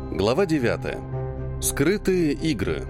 Глава 9. Скрытые игры.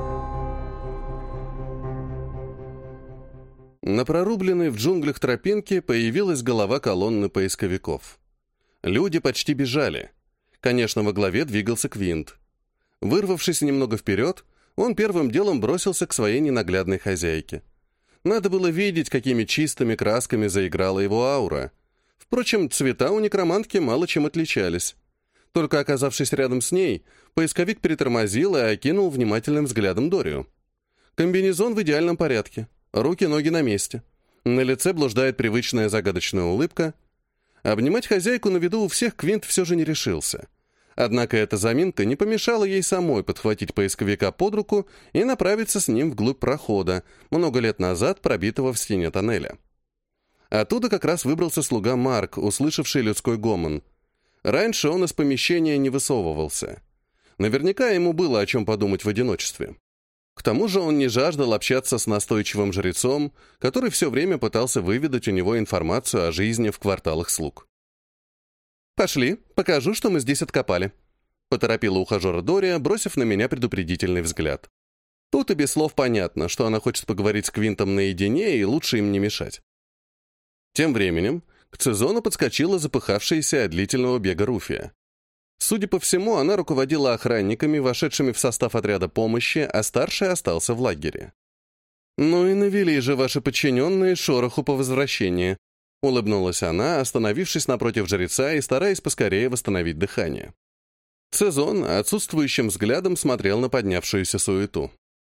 На прорубленной в джунглях тропинке появилась голова колонны поисковиков. Люди почти бежали. Конечно, во главе двигался Квинт. Вырвавшись немного вперед, он первым делом бросился к своей ненаглядной хозяйке. Надо было видеть, какими чистыми красками заиграла его аура. Впрочем, цвета у некромантки мало чем отличались. Только оказавшись рядом с ней, поисковик притормозил и окинул внимательным взглядом Дорию. Комбинезон в идеальном порядке, руки-ноги на месте. На лице блуждает привычная загадочная улыбка. Обнимать хозяйку на виду у всех Квинт все же не решился. Однако эта заминка не помешала ей самой подхватить поисковика под руку и направиться с ним вглубь прохода, много лет назад пробитого в стене тоннеля. Оттуда как раз выбрался слуга Марк, услышавший людской гомон. Раньше он из помещения не высовывался. Наверняка ему было о чем подумать в одиночестве. К тому же он не жаждал общаться с настойчивым жрецом, который все время пытался выведать у него информацию о жизни в кварталах слуг. «Пошли, покажу, что мы здесь откопали», — поторопила ухажера Дория, бросив на меня предупредительный взгляд. Тут и без слов понятно, что она хочет поговорить с Квинтом наедине, и лучше им не мешать. Тем временем к Цезону подскочила запыхавшаяся от длительного бега Руфия. Судя по всему, она руководила охранниками, вошедшими в состав отряда помощи, а старший остался в лагере. «Ну и навели же ваши подчиненные шороху по возвращении», — улыбнулась она, остановившись напротив жреца и стараясь поскорее восстановить дыхание. Цезон отсутствующим взглядом смотрел на поднявшуюся суету.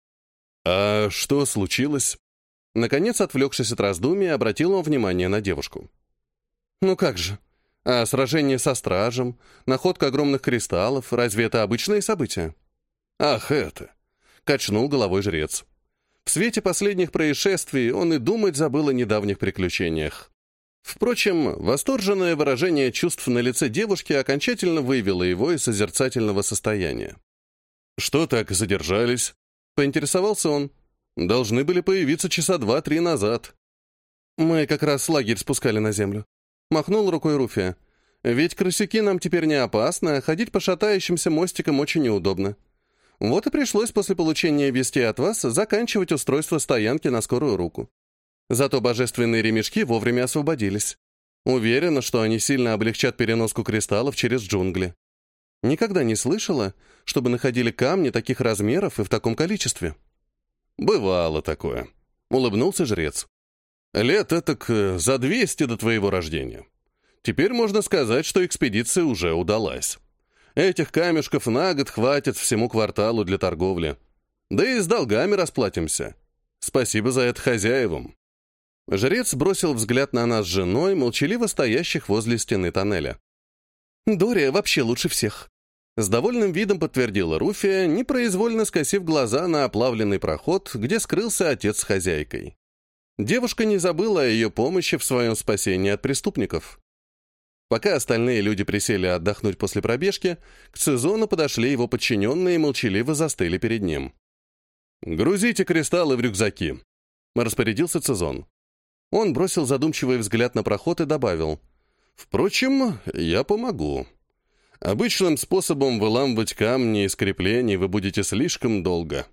«А что случилось?» Наконец, отвлекшись от раздумий, обратил он внимание на девушку. «Ну как же? А сражение со стражем, находка огромных кристаллов, разве это обычные события?» «Ах, это!» — качнул головой жрец. В свете последних происшествий он и думать забыл о недавних приключениях. Впрочем, восторженное выражение чувств на лице девушки окончательно вывело его из созерцательного состояния. «Что так задержались?» — поинтересовался он. «Должны были появиться часа 2-3 назад». «Мы как раз лагерь спускали на землю», — махнул рукой Руфия. «Ведь крысюки нам теперь не опасны, а ходить по шатающимся мостикам очень неудобно. Вот и пришлось после получения вести от вас заканчивать устройство стоянки на скорую руку. Зато божественные ремешки вовремя освободились. Уверена, что они сильно облегчат переноску кристаллов через джунгли. Никогда не слышала, чтобы находили камни таких размеров и в таком количестве». «Бывало такое», — улыбнулся жрец. «Лет этак за 200 до твоего рождения. Теперь можно сказать, что экспедиция уже удалась. Этих камешков на год хватит всему кварталу для торговли. Да и с долгами расплатимся. Спасибо за это хозяевам». Жрец бросил взгляд на нас с женой, молчаливо стоящих возле стены тоннеля. «Дория вообще лучше всех», — с довольным видом подтвердила Руфия, непроизвольно скосив глаза на оплавленный проход, где скрылся отец с хозяйкой. Девушка не забыла о ее помощи в своем спасении от преступников. Пока остальные люди присели отдохнуть после пробежки, к Цезону подошли его подчиненные и молчаливо застыли перед ним. «Грузите кристаллы в рюкзаки», — распорядился Цезон. Он бросил задумчивый взгляд на проход и добавил: «Впрочем, я помогу. Обычным способом выламывать камни из креплений вы будете слишком долго».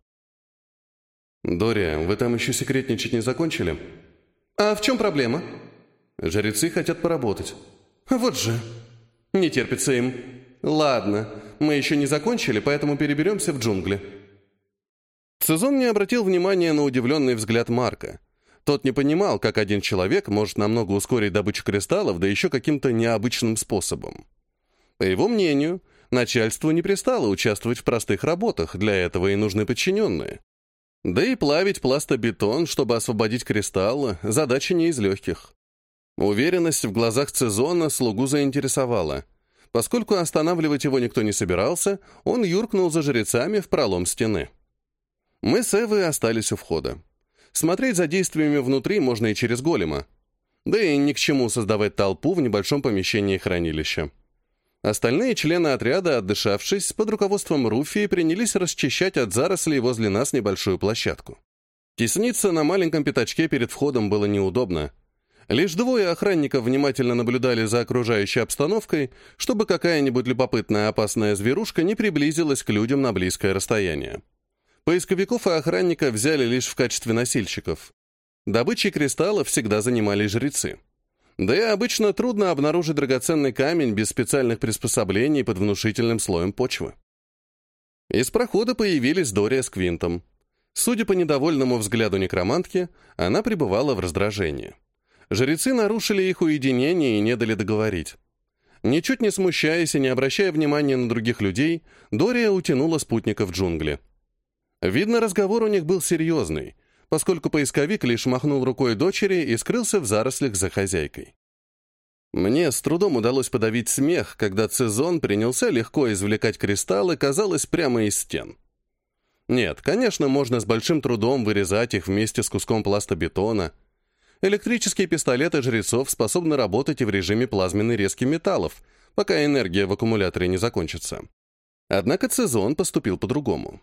«Дория, вы там еще секретничать не закончили?» «А в чем проблема?» «Жрецы хотят поработать». «Вот же. Не терпится им. Ладно, мы еще не закончили, поэтому переберемся в джунгли». Цезон не обратил внимания на удивленный взгляд Марка. Тот не понимал, как один человек может намного ускорить добычу кристаллов, да еще каким-то необычным способом. По его мнению, начальству не пристало участвовать в простых работах, для этого и нужны подчиненные. Да и плавить пластобетон, чтобы освободить кристаллы, задача не из легких. Уверенность в глазах Цезона слугу заинтересовала. Поскольку останавливать его никто не собирался, он юркнул за жрецами в пролом стены. Мы с Эвой остались у входа. Смотреть за действиями внутри можно и через голема. Да и ни к чему создавать толпу в небольшом помещении хранилища. Остальные члены отряда, отдышавшись, под руководством Руфии принялись расчищать от зарослей возле нас небольшую площадку. Тесниться на маленьком пятачке перед входом было неудобно. Лишь двое охранников внимательно наблюдали за окружающей обстановкой, чтобы какая-нибудь любопытная опасная зверушка не приблизилась к людям на близкое расстояние. Поисковиков и охранника взяли лишь в качестве носильщиков. Добычей кристаллов всегда занимались жрецы. Да и обычно трудно обнаружить драгоценный камень без специальных приспособлений под внушительным слоем почвы. Из прохода появились Дория с Квинтом. Судя по недовольному взгляду некромантки, она пребывала в раздражении. Жрецы нарушили их уединение и не дали договорить. Ничуть не смущаясь и не обращая внимания на других людей, Дория утянула спутника в джунгли. Видно, разговор у них был серьезный, поскольку поисковик лишь махнул рукой дочери и скрылся в зарослях за хозяйкой. Мне с трудом удалось подавить смех, когда Цезон принялся легко извлекать кристаллы, казалось, прямо из стен. Нет, конечно, можно с большим трудом вырезать их вместе с куском пласта бетона. Электрические пистолеты жрецов способны работать и в режиме плазменной резки металлов, пока энергия в аккумуляторе не закончится. Однако Цезон поступил по-другому.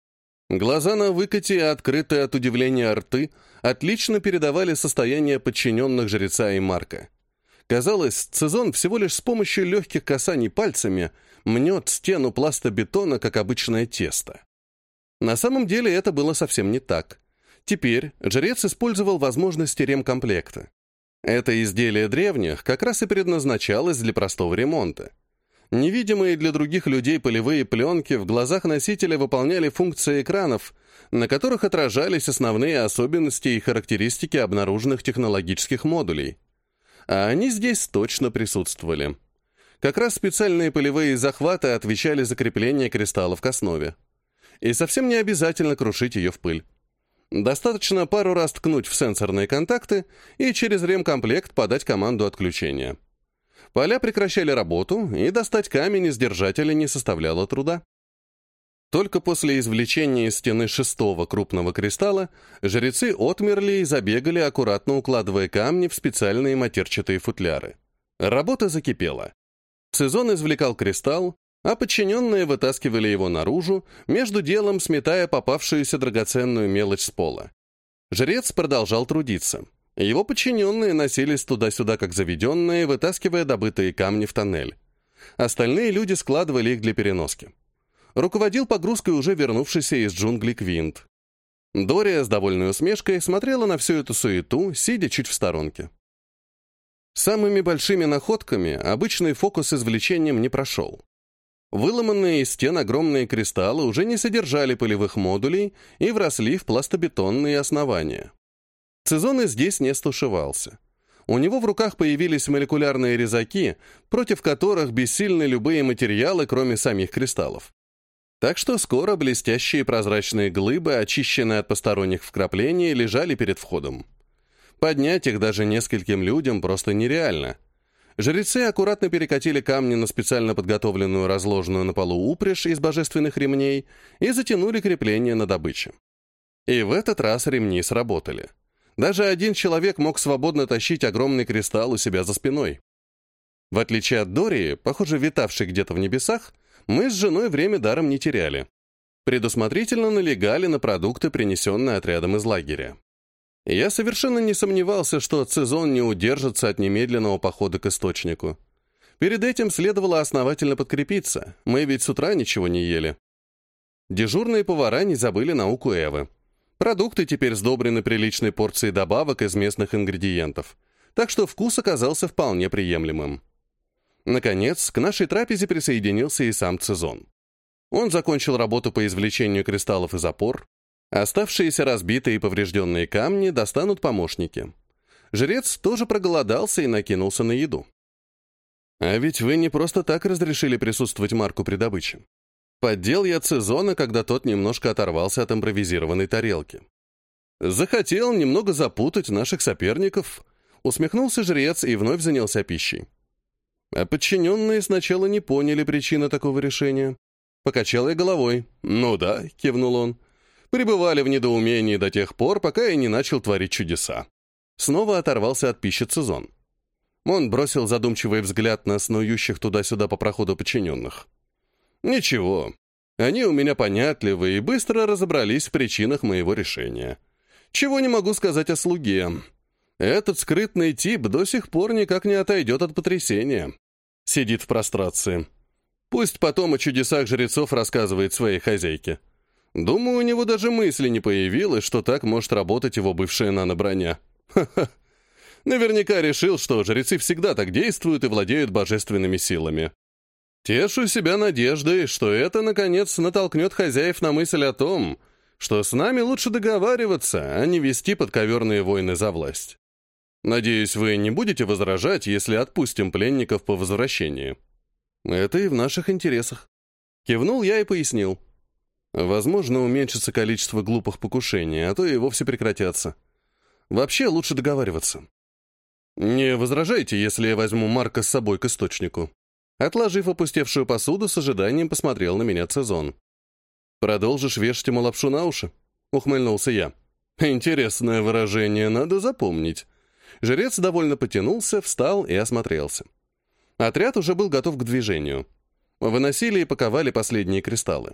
Глаза на выкате и открытые от удивления рты отлично передавали состояние подчиненных жреца и Марка. Казалось, Цезон всего лишь с помощью легких касаний пальцами мнет стену пласта бетона, как обычное тесто. На самом деле это было совсем не так. Теперь жрец использовал возможности ремкомплекта. Это изделие древних как раз и предназначалось для простого ремонта. Невидимые для других людей полевые пленки в глазах носителя выполняли функции экранов, на которых отражались основные особенности и характеристики обнаруженных технологических модулей. А они здесь точно присутствовали. Как раз специальные полевые захваты отвечали за крепление кристаллов к основе. И совсем не обязательно крушить ее в пыль. Достаточно пару раз ткнуть в сенсорные контакты и через ремкомплект подать команду отключения. Поля прекращали работу, и достать камень из держателя не составляло труда. Только после извлечения из стены шестого крупного кристалла жрецы отмерли и забегали, аккуратно укладывая камни в специальные матерчатые футляры. Работа закипела. Цезон извлекал кристалл, а подчиненные вытаскивали его наружу, между делом сметая попавшуюся драгоценную мелочь с пола. Жрец продолжал трудиться. Его подчиненные носились туда-сюда как заведенные, вытаскивая добытые камни в тоннель. Остальные люди складывали их для переноски. Руководил погрузкой уже вернувшийся из джунглей Квинт. Дория с довольной усмешкой смотрела на всю эту суету, сидя чуть в сторонке. Самыми большими находками обычный фокус извлечением не прошел. Выломанные из стен огромные кристаллы уже не содержали полевых модулей и вросли в пластобетонные основания. Цезон и здесь не стушевался. У него в руках появились молекулярные резаки, против которых бессильны любые материалы, кроме самих кристаллов. Так что скоро блестящие прозрачные глыбы, очищенные от посторонних вкраплений, лежали перед входом. Поднять их даже нескольким людям просто нереально. Жрецы аккуратно перекатили камни на специально подготовленную разложенную на полу упряжь из божественных ремней и затянули крепление на добыче. И в этот раз ремни сработали. Даже один человек мог свободно тащить огромный кристалл у себя за спиной. В отличие от Дории, похоже, витавшей где-то в небесах, мы с женой время даром не теряли. Предусмотрительно налегали на продукты, принесенные отрядом из лагеря. Я совершенно не сомневался, что Цезон не удержится от немедленного похода к источнику. Перед этим следовало основательно подкрепиться, мы ведь с утра ничего не ели. Дежурные повара не забыли науку Эвы. Продукты теперь сдобрены приличной порцией добавок из местных ингредиентов, так что вкус оказался вполне приемлемым. Наконец, к нашей трапезе присоединился и сам Цезон. Он закончил работу по извлечению кристаллов из опор. Оставшиеся разбитые и поврежденные камни достанут помощники. Жрец тоже проголодался и накинулся на еду. А ведь вы не просто так разрешили присутствовать Марку при добыче. Поддел я Цезона, когда тот немножко оторвался от импровизированной тарелки. Захотел немного запутать наших соперников, усмехнулся жрец и вновь занялся пищей. А подчиненные сначала не поняли причины такого решения. Покачал я головой. «Ну да», — кивнул он. Пребывали в недоумении до тех пор, пока я не начал творить чудеса. Снова оторвался от пищи Цезон. Он бросил задумчивый взгляд на снующих туда-сюда по проходу подчиненных. «Ничего, они у меня понятливы и быстро разобрались в причинах моего решения. Чего не могу сказать о слуге. Этот скрытный тип до сих пор никак не отойдет от потрясения. Сидит в прострации. Пусть потом о чудесах жрецов рассказывает своей хозяйке. Думаю, у него даже мысли не появилось, что так может работать его бывшая нано-броня. Ха-ха. Наверняка решил, что жрецы всегда так действуют и владеют божественными силами. Тешу себя надеждой, что это, наконец, натолкнет хозяев на мысль о том, что с нами лучше договариваться, а не вести подковерные войны за власть. Надеюсь, вы не будете возражать, если отпустим пленников по возвращении. Это и в наших интересах. Кивнул я и пояснил. Возможно, уменьшится количество глупых покушений, а то и вовсе прекратятся. Вообще лучше договариваться. Не возражайте, если я возьму Марка с собой к источнику. Отложив опустевшую посуду, с ожиданием посмотрел на меня Цезон. «Продолжишь вешать ему лапшу на уши?» — ухмыльнулся я. «Интересное выражение, надо запомнить». Жрец довольно потянулся, встал и осмотрелся. Отряд уже был готов к движению. Выносили и паковали последние кристаллы.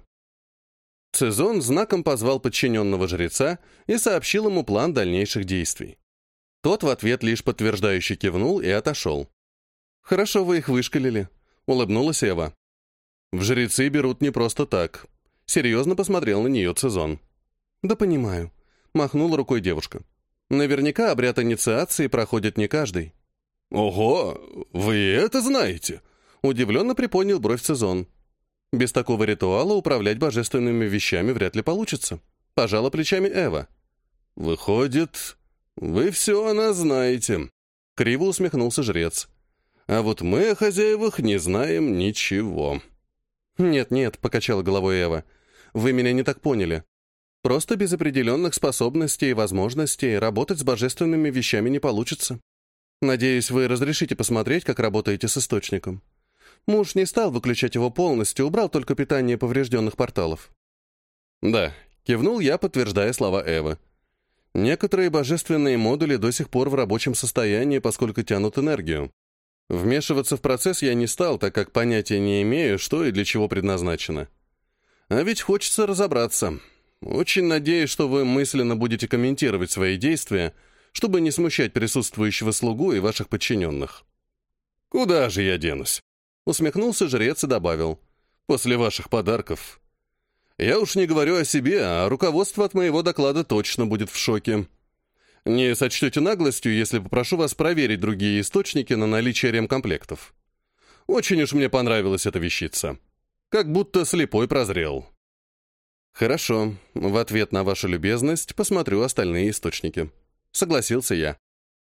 Цезон знаком позвал подчиненного жреца и сообщил ему план дальнейших действий. Тот в ответ лишь подтверждающе кивнул и отошел. «Хорошо вы их вышкалили», — улыбнулась Эва. «В жрецы берут не просто так». Серьезно посмотрел на нее Цезон. «Да понимаю», — махнула рукой девушка. «Наверняка обряд инициации проходит не каждый». «Ого, вы это знаете?» — удивленно приподнял бровь Цезон. «Без такого ритуала управлять божественными вещами вряд ли получится», — пожала плечами Эва. «Выходит, вы все о нас знаете», — криво усмехнулся жрец. «А вот мы о хозяевах не знаем ничего». «Нет-нет», — покачала головой Эва, — «вы меня не так поняли. Просто без определенных способностей и возможностей работать с божественными вещами не получится. Надеюсь, вы разрешите посмотреть, как работаете с источником. Муж не стал выключать его полностью, убрал только питание поврежденных порталов». «Да», — кивнул я, подтверждая слова Эвы. «Некоторые божественные модули до сих пор в рабочем состоянии, поскольку тянут энергию. Вмешиваться в процесс я не стал, так как понятия не имею, что и для чего предназначено. А ведь хочется разобраться. Очень надеюсь, что вы мысленно будете комментировать свои действия, чтобы не смущать присутствующего слугу и ваших подчиненных». «Куда же я денусь?» — усмехнулся жрец и добавил. «После ваших подарков. Я уж не говорю о себе, а руководство от моего доклада точно будет в шоке. Не сочтете наглостью, если попрошу вас проверить другие источники на наличие ремкомплектов. Очень уж мне понравилась эта вещица. Как будто слепой прозрел». «Хорошо, в ответ на вашу любезность посмотрю остальные источники», — согласился я.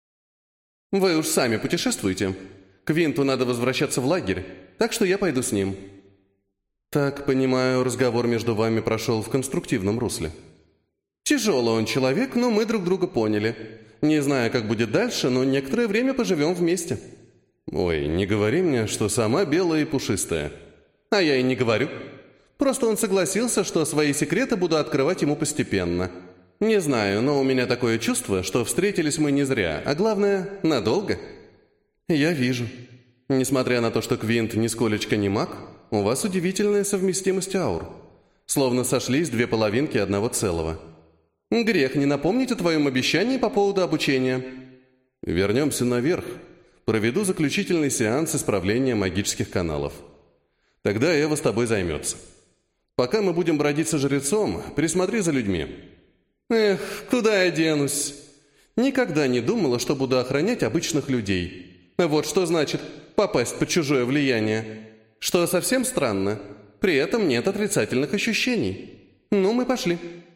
«Вы уж сами путешествуете. Квинту надо возвращаться в лагерь, так что я пойду с ним». «Так, понимаю, разговор между вами прошел в конструктивном русле». «Тяжелый он человек, но мы друг друга поняли. Не знаю, как будет дальше, но некоторое время поживем вместе». «Ой, не говори мне, что сама белая и пушистая». «А я и не говорю. Просто он согласился, что свои секреты буду открывать ему постепенно. Не знаю, но у меня такое чувство, что встретились мы не зря, а главное, надолго». «Я вижу. Несмотря на то, что Квинт нисколечко не маг, у вас удивительная совместимость аур. Словно сошлись две половинки одного целого. Грех не напомнить о твоем обещании по поводу обучения». «Вернемся наверх. Проведу заключительный сеанс исправления магических каналов. Тогда Эва с тобой займется. Пока мы будем бродить со жрецом, присмотри за людьми». «Эх, куда я денусь? Никогда не думала, что буду охранять обычных людей. Вот что значит попасть под чужое влияние. Что совсем странно, при этом нет отрицательных ощущений. Ну, мы пошли».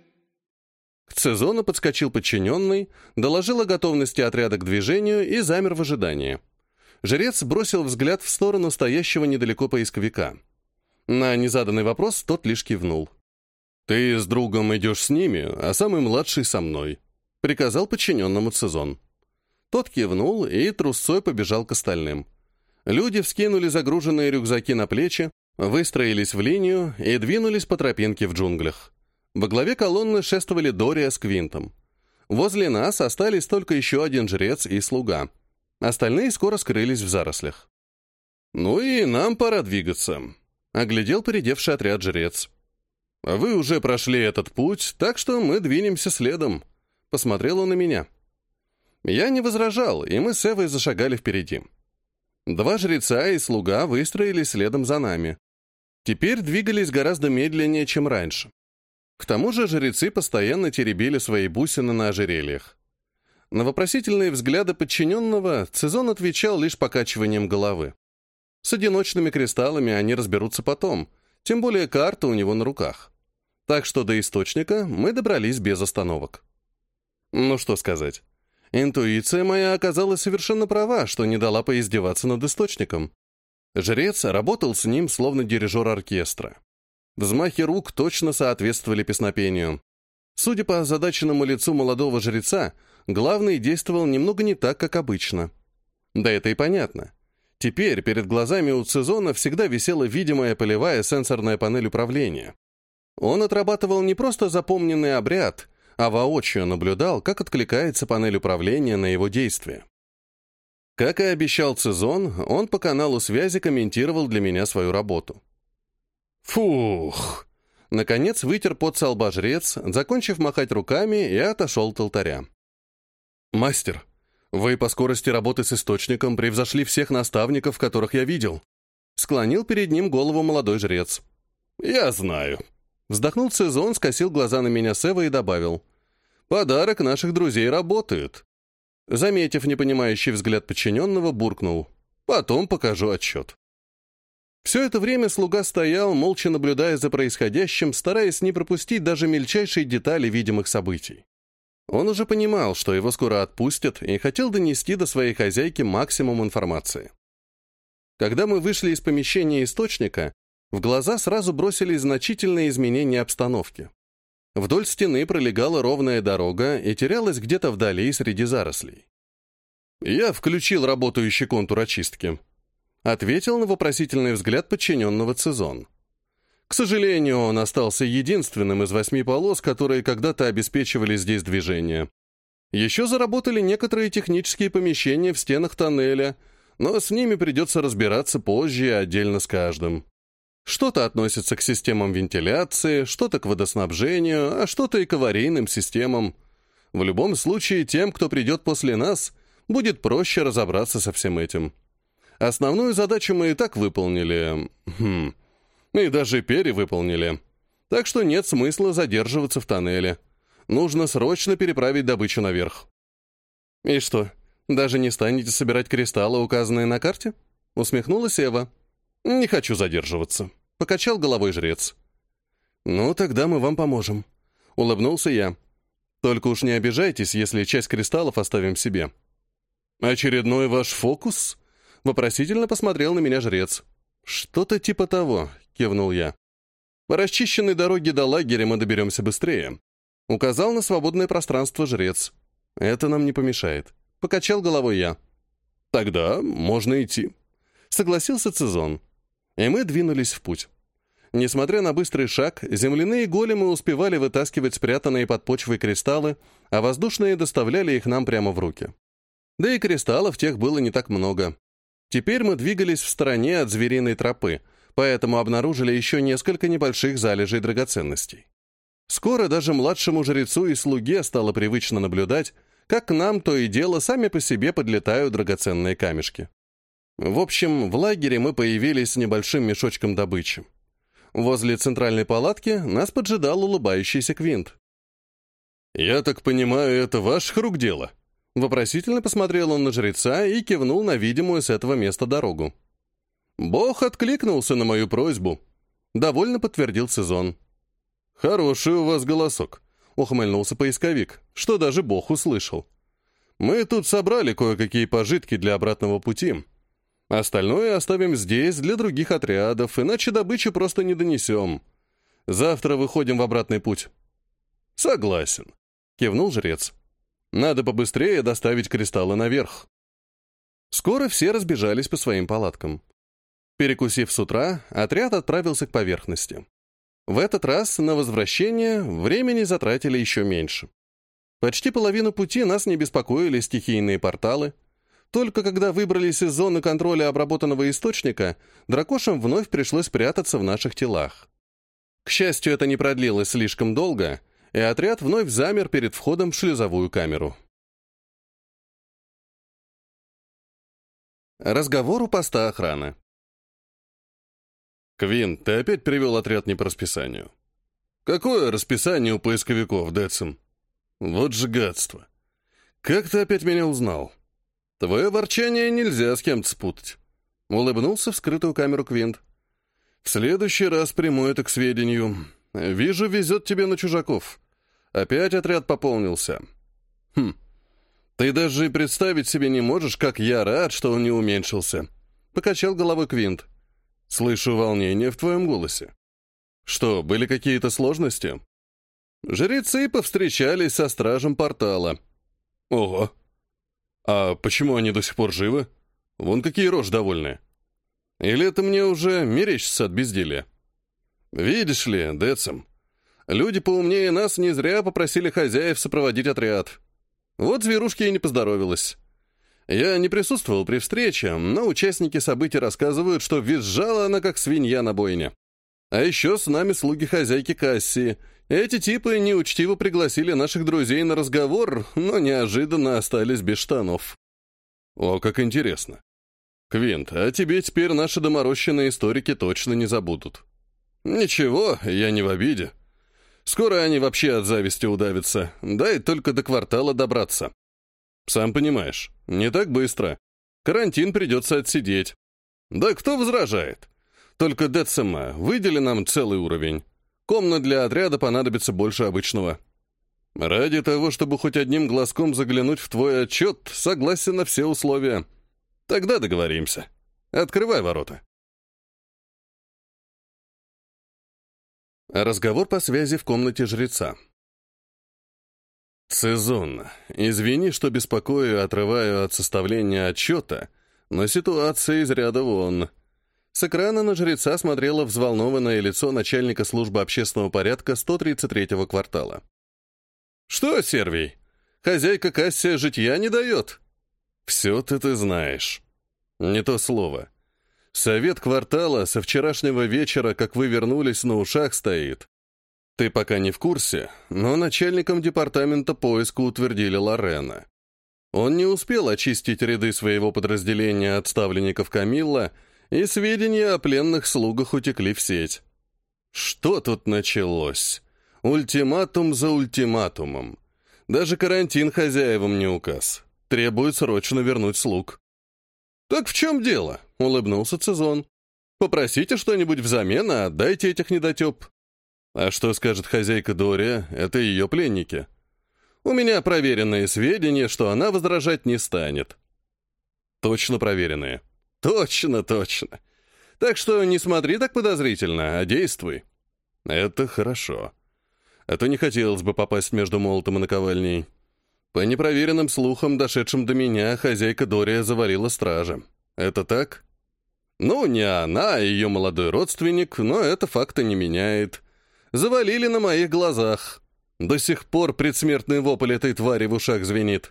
К Цезону подскочил подчиненный, доложил о готовности отряда к движению и замер в ожидании. Жрец бросил взгляд в сторону стоящего недалеко поисковика. На незаданный вопрос тот лишь кивнул. «Ты с другом идешь с ними, а самый младший со мной», — приказал подчиненному Цезон. Тот кивнул и трусцой побежал к остальным. Люди вскинули загруженные рюкзаки на плечи, выстроились в линию и двинулись по тропинке в джунглях. Во главе колонны шествовали Дория с Квинтом. Возле нас остались только еще один жрец и слуга. Остальные скоро скрылись в зарослях. «Ну и нам пора двигаться», — оглядел поредевший отряд жрец. «Вы уже прошли этот путь, так что мы двинемся следом», — посмотрел он на меня. Я не возражал, и мы с Эвой зашагали впереди. Два жреца и слуга выстроились следом за нами. Теперь двигались гораздо медленнее, чем раньше. К тому же жрецы постоянно теребили свои бусины на ожерельях. На вопросительные взгляды подчиненного Цезон отвечал лишь покачиванием головы. С одиночными кристаллами они разберутся потом, тем более карта у него на руках. Так что до источника мы добрались без остановок. Ну что сказать. Интуиция моя оказалась совершенно права, что не дала поиздеваться над источником. Жрец работал с ним, словно дирижер оркестра. Взмахи рук точно соответствовали песнопению. Судя по озадаченному лицу молодого жреца, главный действовал немного не так, как обычно. Да это и понятно. Теперь перед глазами у Цезона всегда висела видимая полевая сенсорная панель управления. Он отрабатывал не просто запомненный обряд, а воочию наблюдал, как откликается панель управления на его действия. Как и обещал Цезон, он по каналу связи комментировал для меня свою работу. Фух! Наконец вытер пот со лба жрец, закончив махать руками, и отошел от алтаря. «Мастер, вы по скорости работы с источником превзошли всех наставников, которых я видел», склонил перед ним голову молодой жрец. «Я знаю». Вздохнул Цезон, скосил глаза на меня с Эвой и добавил. «Подарок наших друзей работает». Заметив непонимающий взгляд подчиненного, буркнул. «Потом покажу отчет». Все это время слуга стоял, молча наблюдая за происходящим, стараясь не пропустить даже мельчайшие детали видимых событий. Он уже понимал, что его скоро отпустят, и хотел донести до своей хозяйки максимум информации. Когда мы вышли из помещения источника, в глаза сразу бросились значительные изменения обстановки. Вдоль стены пролегала ровная дорога и терялась где-то вдали среди зарослей. «Я включил работающий контур очистки», — ответил на вопросительный взгляд подчиненного Цезон. К сожалению, он остался единственным из 8 полос, которые когда-то обеспечивали здесь движение. Еще заработали некоторые технические помещения в стенах тоннеля, но с ними придется разбираться позже и отдельно с каждым. Что-то относится к системам вентиляции, что-то к водоснабжению, а что-то и к аварийным системам. В любом случае, тем, кто придет после нас, будет проще разобраться со всем этим. Основную задачу мы и так выполнили. И даже перевыполнили. Так что нет смысла задерживаться в тоннеле. Нужно срочно переправить добычу наверх. «И что, даже не станете собирать кристаллы, указанные на карте?» Усмехнулась Эва. «Не хочу задерживаться», — покачал головой жрец. «Ну, тогда мы вам поможем», — улыбнулся я. «Только уж не обижайтесь, если часть кристаллов оставим себе». «Очередной ваш фокус?» — вопросительно посмотрел на меня жрец. «Что-то типа того», — кивнул я. «По расчищенной дороге до лагеря мы доберемся быстрее», — указал на свободное пространство жрец. «Это нам не помешает», — покачал головой я. «Тогда можно идти», — согласился Цезон. И мы двинулись в путь. Несмотря на быстрый шаг, земляные големы успевали вытаскивать спрятанные под почвой кристаллы, а воздушные доставляли их нам прямо в руки. Да и кристаллов тех было не так много. Теперь мы двигались в стороне от звериной тропы, поэтому обнаружили еще несколько небольших залежей драгоценностей. Скоро даже младшему жрецу и слуге стало привычно наблюдать, как к нам то и дело сами по себе подлетают драгоценные камешки. В общем, в лагере мы появились с небольшим мешочком добычи. Возле центральной палатки нас поджидал улыбающийся Квинт. «Я так понимаю, это ваших рук дело?» Вопросительно посмотрел он на жреца и кивнул на видимую с этого места дорогу. «Бог откликнулся на мою просьбу», — довольно подтвердил Цезон. «Хороший у вас голосок», — ухмыльнулся поисковик, что даже Бог услышал. «Мы тут собрали кое-какие пожитки для обратного пути. Остальное оставим здесь для других отрядов, иначе добычу просто не донесем. Завтра выходим в обратный путь». «Согласен», — кивнул жрец. «Надо побыстрее доставить кристаллы наверх». Скоро все разбежались по своим палаткам. Перекусив с утра, отряд отправился к поверхности. В этот раз на возвращение времени затратили еще меньше. Почти половину пути нас не беспокоили стихийные порталы. Только когда выбрались из зоны контроля обработанного источника, дракошам вновь пришлось прятаться в наших телах. К счастью, это не продлилось слишком долго, и отряд вновь замер перед входом в шлюзовую камеру. Разговор у поста охраны. «Квин, ты опять привел отряд не по расписанию». «Какое расписание у поисковиков, Децим?» «Вот же гадство. Как ты опять меня узнал?» «Твое ворчание нельзя с кем-то спутать», — улыбнулся в скрытую камеру Квинт. «В следующий раз приму это к сведению. Вижу, везет тебе на чужаков. Опять отряд пополнился». «Хм, ты даже и представить себе не можешь, как я рад, что он не уменьшился», — покачал головой Квинт. «Слышу волнение в твоем голосе. Что, были какие-то сложности?» «Жрецы повстречались со стражем портала». «Ого! А почему они до сих пор живы? Вон какие рожи довольные. Или это мне уже мерещится от безделья? Видишь ли, Децим, люди поумнее нас не зря попросили хозяев сопроводить отряд. Вот зверушке и не поздоровилось. Я не присутствовал при встрече, но участники событий рассказывают, что визжала она, как свинья на бойне. А еще с нами слуги хозяйки Кассии. Эти типы неучтиво пригласили наших друзей на разговор, но неожиданно остались без штанов. О, как интересно. Квинт, а тебе теперь наши доморощенные историки точно не забудут. Ничего, я не в обиде. Скоро они вообще от зависти удавятся, дай только до квартала добраться. Сам понимаешь, не так быстро. Карантин придется отсидеть. Да кто возражает? Только Децема, выдели нам целый уровень. Комнат для отряда понадобится больше обычного. Ради того, чтобы хоть одним глазком заглянуть в твой отчет, согласен на все условия. Тогда договоримся. Открывай ворота. Разговор по связи в комнате жреца. «Цезон, извини, что беспокою и отрываю от составления отчета, но ситуация из ряда вон». С экрана на жреца смотрело взволнованное лицо начальника службы общественного порядка 133-го квартала. «Что, Сервий, хозяйка Кассия житья не дает?» «Все-то ты знаешь». «Не то слово. Совет квартала со вчерашнего вечера, как вы вернулись, на ушах стоит. Ты пока не в курсе, но начальником департамента поиска утвердили Лорена. Он не успел очистить ряды своего подразделения от ставленников Камилла, и сведения о пленных слугах утекли в сеть. Что тут началось? Ультиматум за ультиматумом. Даже карантин хозяевам не указ. Требует срочно вернуть слуг». «Так в чем дело?» — улыбнулся Цезон. «Попросите что-нибудь взамен, а отдайте этих недотеп». «А что скажет хозяйка Дория? Это ее пленники. У меня проверенные сведения, что она возражать не станет». «Точно проверенные?» «Точно, точно. Так что не смотри так подозрительно, а действуй». «Это хорошо. А то не хотелось бы попасть между молотом и наковальней. По непроверенным слухам, дошедшим до меня, хозяйка Дория завалила стража. Это так?» «Ну, не она, а ее молодой родственник, но это факта не меняет. Завалили на моих глазах. До сих пор предсмертный вопль этой твари в ушах звенит.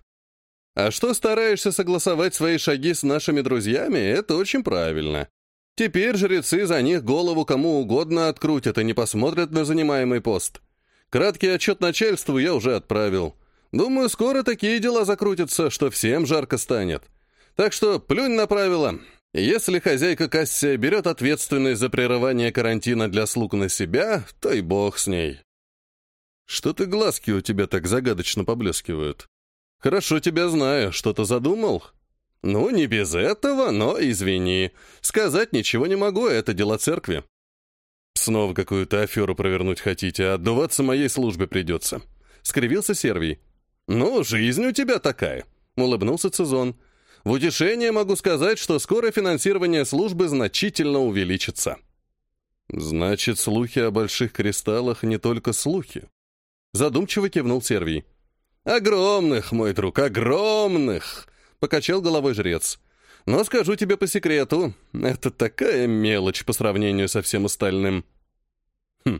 А что стараешься согласовать свои шаги с нашими друзьями, это очень правильно. Теперь жрецы за них голову кому угодно открутят и не посмотрят на занимаемый пост. Краткий отчет начальству я уже отправил. Думаю, скоро такие дела закрутятся, что всем жарко станет. Так что плюнь на правила. Если хозяйка Кассия берет ответственность за прерывание карантина для слуг на себя, то и бог с ней». «Что-то глазки у тебя так загадочно поблескивают. Хорошо тебя знаю, что-то задумал?» «Ну, не без этого, но извини. Сказать ничего не могу, это дело церкви». «Снова какую-то аферу провернуть хотите, а отдуваться моей службе придется», — скривился Сервий. «Ну, жизнь у тебя такая», — улыбнулся Цезон. «В утешение могу сказать, что скоро финансирование службы значительно увеличится». «Значит, слухи о больших кристаллах не только слухи», — задумчиво кивнул Сервий. «Огромных, мой друг, огромных!» — покачал головой жрец. «Но скажу тебе по секрету, это такая мелочь по сравнению со всем остальным». «Хм,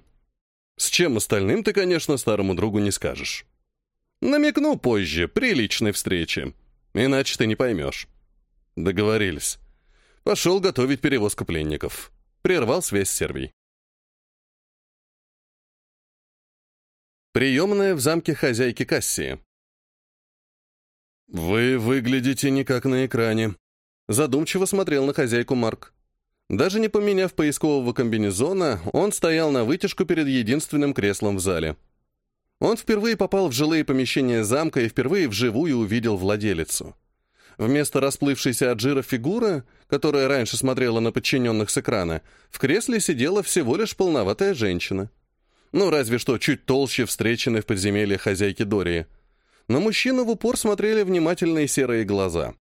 с чем остальным ты, конечно, старому другу не скажешь. Намекну позже, при личной встрече. Иначе ты не поймешь». «Договорились. Пошел готовить перевозку пленников». Прервал связь Сервий. Приемная в замке хозяйки Кассии. «Вы выглядите не как на экране», Задумчиво смотрел на хозяйку Марк. Даже не поменяв поискового комбинезона, он стоял на вытяжку перед единственным креслом в зале. Он впервые попал в жилые помещения замка и впервые вживую увидел владелицу. Вместо расплывшейся от жира фигуры, которая раньше смотрела на подчиненных с экрана, в кресле сидела всего лишь полноватая женщина. Ну, разве что чуть толще встреченной в подземелье хозяйки Дории. На мужчину в упор смотрели внимательные серые глаза.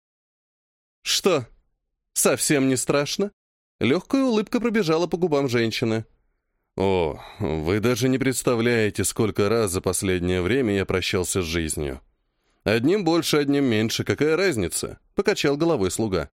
«Что, совсем не страшно?» Легкая улыбка пробежала по губам женщины. «О, вы даже не представляете, сколько раз за последнее время я прощался с жизнью. Одним больше, одним меньше, какая разница?» — покачал головой слуга.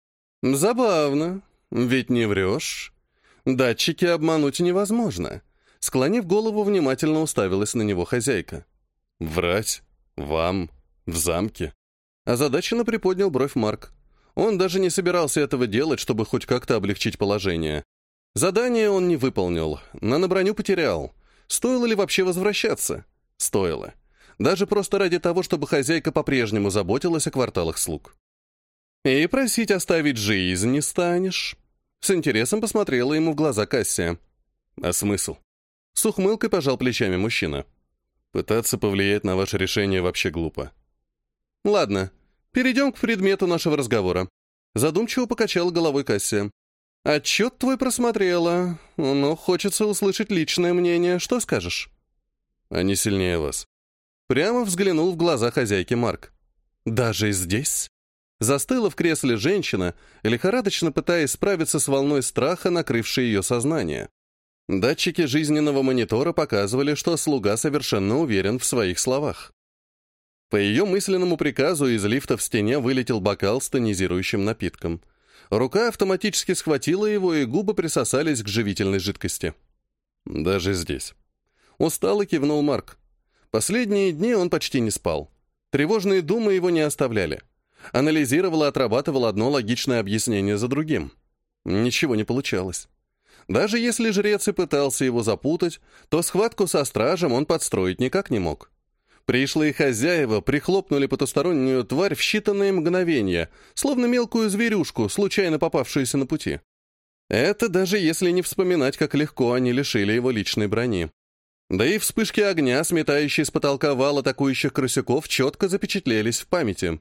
«Забавно, ведь не врешь. Датчики обмануть невозможно». Склонив голову, внимательно уставилась на него хозяйка. «Врать? Вам? В замке?» Озадаченно приподнял бровь Марк. Он даже не собирался этого делать, чтобы хоть как-то облегчить положение. Задание он не выполнил, наноброню потерял. Стоило ли вообще возвращаться? Стоило. Даже просто ради того, чтобы хозяйка по-прежнему заботилась о кварталах слуг. «И просить оставить жизнь не станешь?» С интересом посмотрела ему в глаза Кассия. «А смысл?» С ухмылкой пожал плечами мужчина. «Пытаться повлиять на ваше решение вообще глупо». «Ладно, перейдем к предмету нашего разговора». Задумчиво покачала головой Кассия. «Отчет твой просмотрела, но хочется услышать личное мнение. Что скажешь?» «Они сильнее вас». Прямо взглянул в глаза хозяйки Марк. «Даже здесь?» Застыла в кресле женщина, лихорадочно пытаясь справиться с волной страха, накрывшей ее сознание. Датчики жизненного монитора показывали, что слуга совершенно уверен в своих словах. По ее мысленному приказу из лифта в стене вылетел бокал с тонизирующим напитком. Рука автоматически схватила его, и губы присосались к живительной жидкости. «Даже здесь». Устало кивнул Марк. Последние дни он почти не спал. Тревожные думы его не оставляли. Анализировал и отрабатывал одно логичное объяснение за другим. Ничего не получалось. Даже если жрец и пытался его запутать, то схватку со стражем он подстроить никак не мог. Пришлые хозяева прихлопнули потустороннюю тварь в считанные мгновения, словно мелкую зверюшку, случайно попавшуюся на пути. Это даже если не вспоминать, как легко они лишили его личной брони. Да и вспышки огня, сметающие с потолка вал атакующих крысюков, четко запечатлелись в памяти.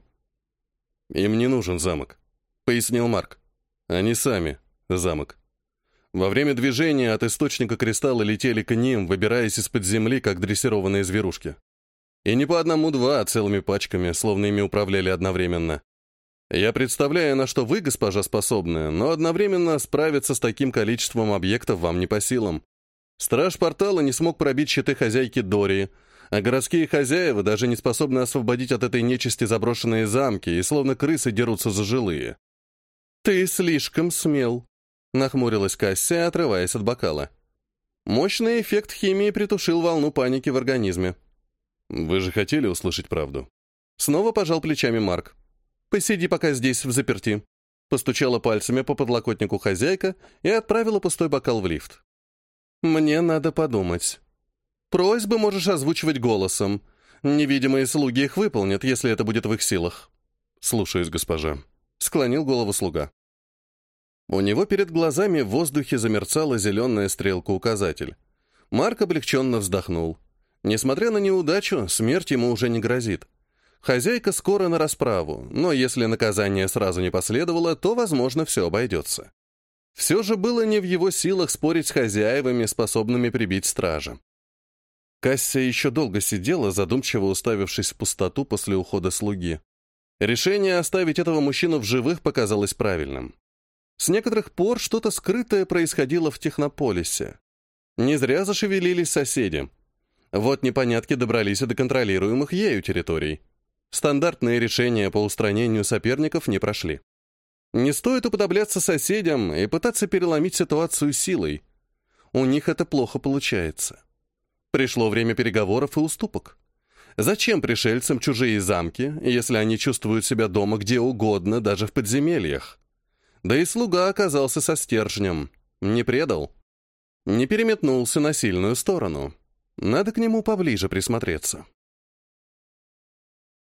«Им не нужен замок», — пояснил Марк. «Они сами замок». Во время движения от источника кристалла летели к ним, выбираясь из-под земли, как дрессированные зверушки. И не по одному-два, а целыми пачками, словно ими управляли одновременно. Я представляю, на что вы, госпожа, способны, но одновременно справиться с таким количеством объектов вам не по силам. Страж портала не смог пробить щиты хозяйки Дории, а городские хозяева даже не способны освободить от этой нечисти заброшенные замки, и словно крысы дерутся за жилые. «Ты слишком смел», — нахмурилась Кассия, отрываясь от бокала. Мощный эффект химии притушил волну паники в организме. «Вы же хотели услышать правду?» Снова пожал плечами Марк. «Посиди пока здесь, взаперти». Постучала пальцами по подлокотнику хозяйка и отправила пустой бокал в лифт. «Мне надо подумать. Просьбы можешь озвучивать голосом. Невидимые слуги их выполнят, если это будет в их силах». «Слушаюсь, госпожа», — склонил голову слуга. У него перед глазами в воздухе замерцала зеленая стрелка-указатель. Марк облегченно вздохнул. Несмотря на неудачу, смерть ему уже не грозит. Хозяйка скоро на расправу, но если наказание сразу не последовало, то, возможно, все обойдется. Все же было не в его силах спорить с хозяевами, способными прибить стража. Кассия еще долго сидела, задумчиво уставившись в пустоту после ухода слуги. Решение оставить этого мужчину в живых показалось правильным. С некоторых пор что-то скрытое происходило в Технополисе. Не зря зашевелились соседи. Вот непонятки добрались и до контролируемых ею территорий. Стандартные решения по устранению соперников не прошли. Не стоит уподобляться соседям и пытаться переломить ситуацию силой. У них это плохо получается. Пришло время переговоров и уступок. Зачем пришельцам чужие замки, если они чувствуют себя дома где угодно, даже в подземельях? Да и слуга оказался со стержнем. Не предал. Не переметнулся на сильную сторону. Надо к нему поближе присмотреться.